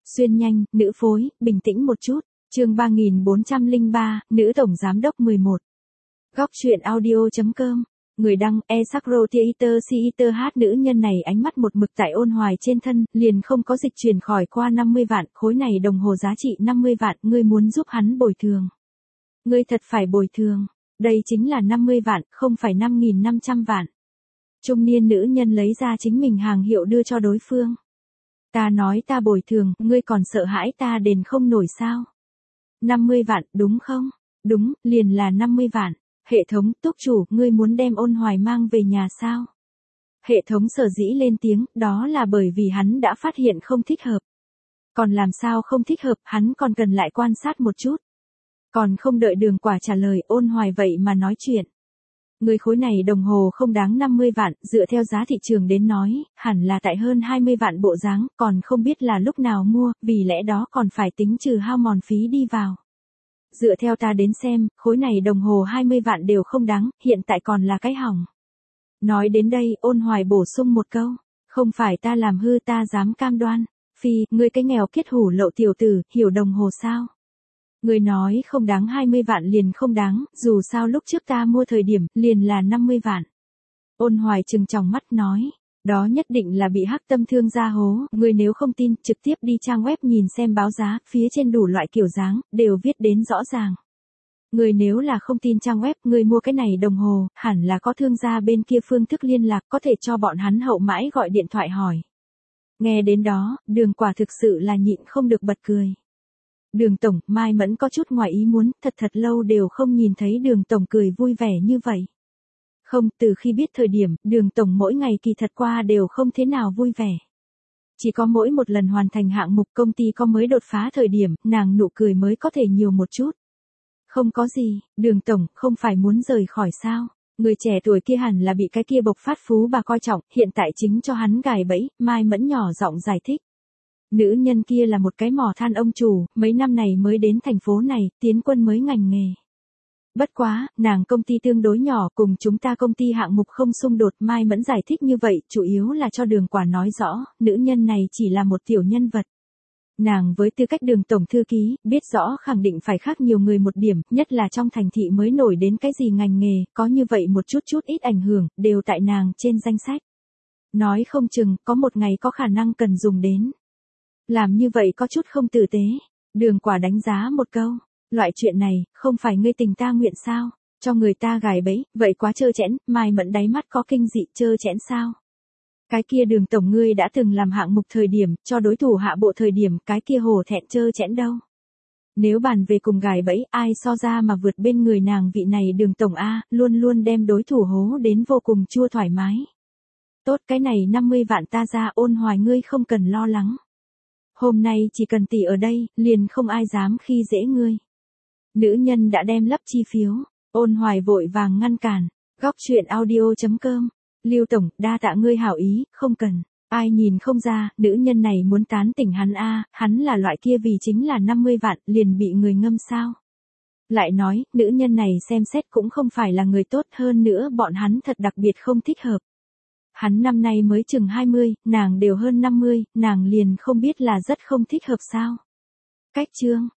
Xuyên nhanh, nữ phối, bình tĩnh một chút. Chương 3403, nữ tổng giám đốc 11. Góc truyện audio.com. Người đăng, Esakro Theater Theater hát. Nữ nhân này ánh mắt một mực tại Ôn Hoài trên thân, liền không có dịch chuyển khỏi qua 50 vạn, khối này đồng hồ giá trị 50 vạn, ngươi muốn giúp hắn bồi thường. Ngươi thật phải bồi thường, đây chính là 50 vạn, không phải 5.500 vạn. Trung niên nữ nhân lấy ra chính mình hàng hiệu đưa cho đối phương. Ta nói ta bồi thường, ngươi còn sợ hãi ta đền không nổi sao? 50 vạn, đúng không? Đúng, liền là 50 vạn. Hệ thống, túc chủ, ngươi muốn đem Ôn Hoài mang về nhà sao? Hệ thống sở dĩ lên tiếng, đó là bởi vì hắn đã phát hiện không thích hợp. Còn làm sao không thích hợp, hắn còn cần lại quan sát một chút. Còn không đợi Đường Quả trả lời, Ôn Hoài vậy mà nói chuyện. Người khối này đồng hồ không đáng 50 vạn, dựa theo giá thị trường đến nói, hẳn là tại hơn 20 vạn bộ dáng, còn không biết là lúc nào mua, vì lẽ đó còn phải tính trừ hao mòn phí đi vào. Dựa theo ta đến xem, khối này đồng hồ 20 vạn đều không đáng, hiện tại còn là cái hỏng. Nói đến đây, Ôn Hoài bổ sung một câu, không phải ta làm hư, ta dám cam đoan. Phi, ngươi cái nghèo kiết hủ lậu tiểu tử, hiểu đồng hồ sao? Ngươi nói không đáng 20 vạn liền không đáng, dù sao lúc trước ta mua thời điểm, liền là 50 vạn. Ôn Hoài trừng tròng mắt nói, đó nhất định là bị hắc tâm thương gia hố, ngươi nếu không tin, trực tiếp đi trang web nhìn xem báo giá, phía trên đủ loại kiểu dáng, đều viết đến rõ ràng. Ngươi nếu là không tin trang web, ngươi mua cái này đồng hồ, hẳn là có thương gia bên kia phương thức liên lạc, có thể cho bọn hắn hậu mãi gọi điện thoại hỏi. Nghe đến đó, Đường Quả thực sự là nhịn không được bật cười. Đường tổng, Mai Mẫn có chút ngoài ý muốn, thật lâu đều không nhìn thấy Đường tổng cười vui vẻ như vậy. Không, từ khi biết thời điểm, Đường tổng mỗi ngày kỳ thật qua đều không thế nào vui vẻ. Chỉ có mỗi một lần hoàn thành hạng mục công ty có mới đột phá thời điểm, nàng nụ cười mới có thể nhiều một chút. Không có gì, Đường tổng, không phải muốn rời khỏi sao? Người trẻ tuổi kia hẳn là bị cái kia bộc phát phú bà coi trọng, hiện tại chính cho hắn gài bẫy, Mai Mẫn nhỏ giọng giải thích. Nữ nhân kia là một cái mỏ than ông chủ, mấy năm này mới đến thành phố này, tiến quân mới ngành nghề. Bất quá, nàng công ty tương đối nhỏ, cùng chúng ta công ty hạng mục không xung đột. Mai Mẫn giải thích như vậy, chủ yếu là cho Đường Quả nói rõ, nữ nhân này chỉ là một tiểu nhân vật. Nàng với tư cách Đường tổng thư ký, biết rõ khẳng định phải khác nhiều người một điểm, nhất là trong thành thị mới nổi đến cái gì ngành nghề, có như vậy một chút ít ảnh hưởng, đều tại nàng trên danh sách. Nói không chừng, có một ngày có khả năng cần dùng đến. Làm như vậy có chút không tử tế. Đường Quả đánh giá một câu. Loại chuyện này, không phải ngươi tình ta nguyện sao? Cho người ta gài bẫy, vậy quá trơ trẽn. Mai Mẫn đáy mắt có kinh dị, trơ trẽn sao? Cái kia Đường tổng ngươi đã từng làm hạng mục thời điểm, cho đối thủ hạ bộ thời điểm, cái kia hổ thẹn trơ trẽn đâu? Nếu bàn về cùng gài bẫy, ai so ra mà vượt bên người nàng vị này Đường tổng A, luôn luôn đem đối thủ hố đến vô cùng chua thoải mái. Tốt, cái này 50 vạn ta ra. Ôn Hoài ngươi không cần lo lắng. Hôm nay chỉ cần tỷ ở đây, liền không ai dám khi dễ ngươi. Nữ nhân đã đem lấp chi phiếu, Ôn Hoài vội vàng ngăn cản. Góc truyện audio.com. Lưu tổng, đa tạ ngươi hảo ý, không cần. Ai nhìn không ra, nữ nhân này muốn tán tỉnh hắn a, hắn là loại kia vì chính là 50 vạn, liền bị người ngâm sao. Lại nói, nữ nhân này xem xét cũng không phải là người tốt, hơn nữa bọn hắn thật đặc biệt không thích hợp. Hắn năm nay mới chừng 20, nàng đều hơn 50, nàng liền không biết là rất không thích hợp sao. Cách chương.